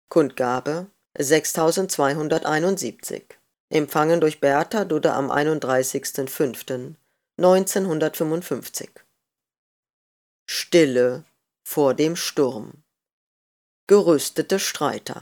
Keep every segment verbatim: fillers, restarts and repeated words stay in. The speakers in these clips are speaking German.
Kundgabe sechstausendzweihunderteinundsiebzig. Empfangen durch Bertha Dudde am einunddreißigsten fünften neunzehnhundertfünfundfünfzig. Stille vor dem Sturm. Gerüstete Streiter.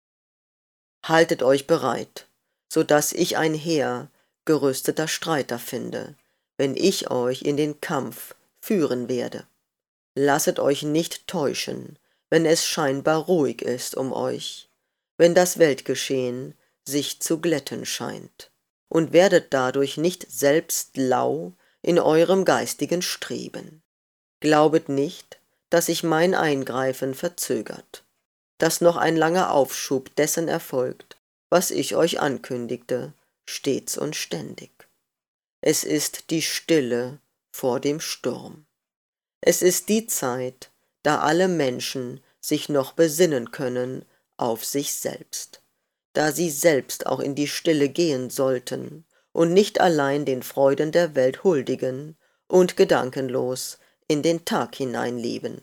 Haltet euch bereit, so dass ich ein Heer gerüsteter Streiter finde, wenn ich euch in den Kampf führen werde. Lasset euch nicht täuschen, wenn es scheinbar ruhig ist um euch, wenn das Weltgeschehen sich zu glätten scheint, und werdet dadurch nicht selbst lau in eurem geistigen Streben. Glaubet nicht, dass sich mein Eingreifen verzögert, dass noch ein langer Aufschub dessen erfolgt, was ich euch ankündigte, stets und ständig. Es ist die Stille vor dem Sturm. Es ist die Zeit, da alle Menschen sich noch besinnen können auf sich selbst, da sie selbst auch in die Stille gehen sollten und nicht allein den Freuden der Welt huldigen und gedankenlos in den Tag hineinleben.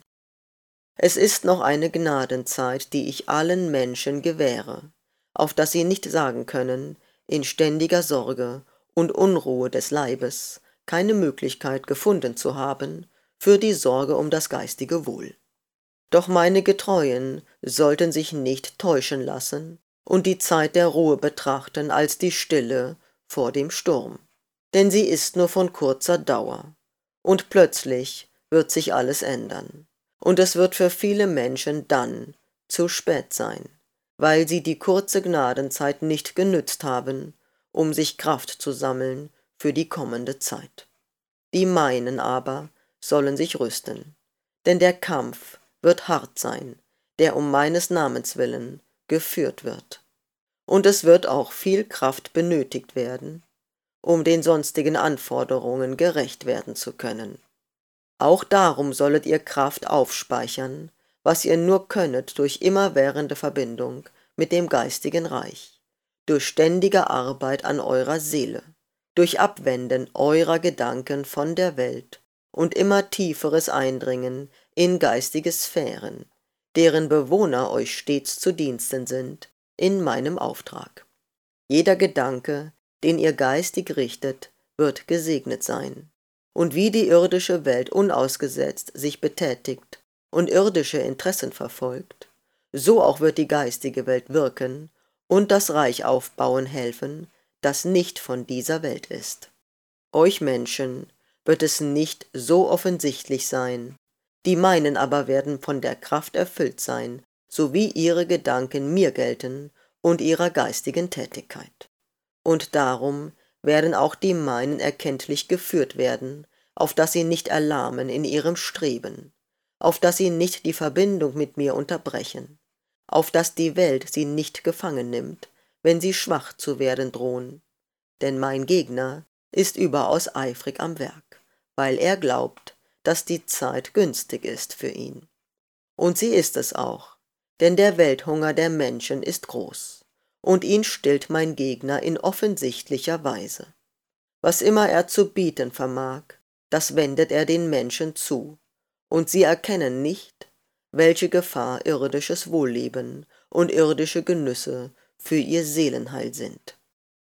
Es ist noch eine Gnadenzeit, die ich allen Menschen gewähre, auf dass sie nicht sagen können, in ständiger Sorge und Unruhe des Leibes keine Möglichkeit gefunden zu haben für die Sorge um das geistige Wohl. Doch meine Getreuen sollten sich nicht täuschen lassen und die Zeit der Ruhe betrachten als die Stille vor dem Sturm. Denn sie ist nur von kurzer Dauer, und plötzlich wird sich alles ändern, und es wird für viele Menschen dann zu spät sein, weil sie die kurze Gnadenzeit nicht genützt haben, um sich Kraft zu sammeln für die kommende Zeit. Die meinen aber sollen sich rüsten, denn der Kampf wird hart sein, der um meines Namens willen geführt wird. Und es wird auch viel Kraft benötigt werden, um den sonstigen Anforderungen gerecht werden zu können. Auch darum sollet ihr Kraft aufspeichern, was ihr nur könnet durch immerwährende Verbindung mit dem geistigen Reich, durch ständige Arbeit an eurer Seele, durch Abwenden eurer Gedanken von der Welt und immer tieferes Eindringen in geistige Sphären, deren Bewohner euch stets zu Diensten sind, in meinem Auftrag. Jeder Gedanke, den ihr geistig richtet, wird gesegnet sein. Und wie die irdische Welt unausgesetzt sich betätigt und irdische Interessen verfolgt, so auch wird die geistige Welt wirken und das Reich aufbauen helfen, das nicht von dieser Welt ist. Euch Menschen wird es nicht so offensichtlich sein, die meinen aber werden von der Kraft erfüllt sein, so wie ihre Gedanken mir gelten und ihrer geistigen Tätigkeit. Und darum werden auch die meinen erkenntlich geführt werden, auf dass sie nicht erlahmen in ihrem Streben, auf dass sie nicht die Verbindung mit mir unterbrechen, auf dass die Welt sie nicht gefangen nimmt, wenn sie schwach zu werden drohen. Denn mein Gegner ist überaus eifrig am Werk, weil er glaubt, dass die Zeit günstig ist für ihn. Und sie ist es auch, denn der Welthunger der Menschen ist groß, und ihn stillt mein Gegner in offensichtlicher Weise. Was immer er zu bieten vermag, das wendet er den Menschen zu, und sie erkennen nicht, welche Gefahr irdisches Wohlleben und irdische Genüsse für ihr Seelenheil sind.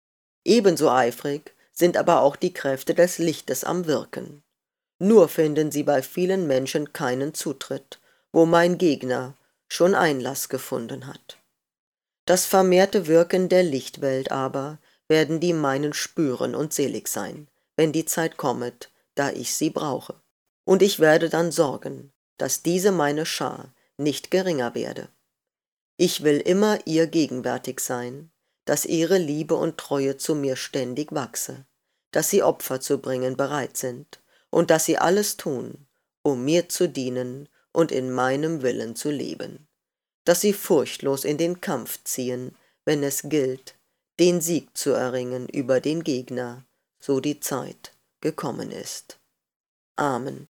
Ebenso eifrig sind aber auch die Kräfte des Lichtes am Wirken. Nur finden sie bei vielen Menschen keinen Zutritt, wo mein Gegner schon Einlass gefunden hat. Das vermehrte Wirken der Lichtwelt aber werden die meinen spüren und selig sein, wenn die Zeit kommet, da ich sie brauche. Und ich werde dann sorgen, dass diese meine Schar nicht geringer werde. Ich will immer ihr gegenwärtig sein, dass ihre Liebe und Treue zu mir ständig wachse, dass sie Opfer zu bringen bereit sind und dass sie alles tun, um mir zu dienen und in meinem Willen zu leben, dass sie furchtlos in den Kampf ziehen, wenn es gilt, den Sieg zu erringen über den Gegner, so die Zeit gekommen ist. Amen.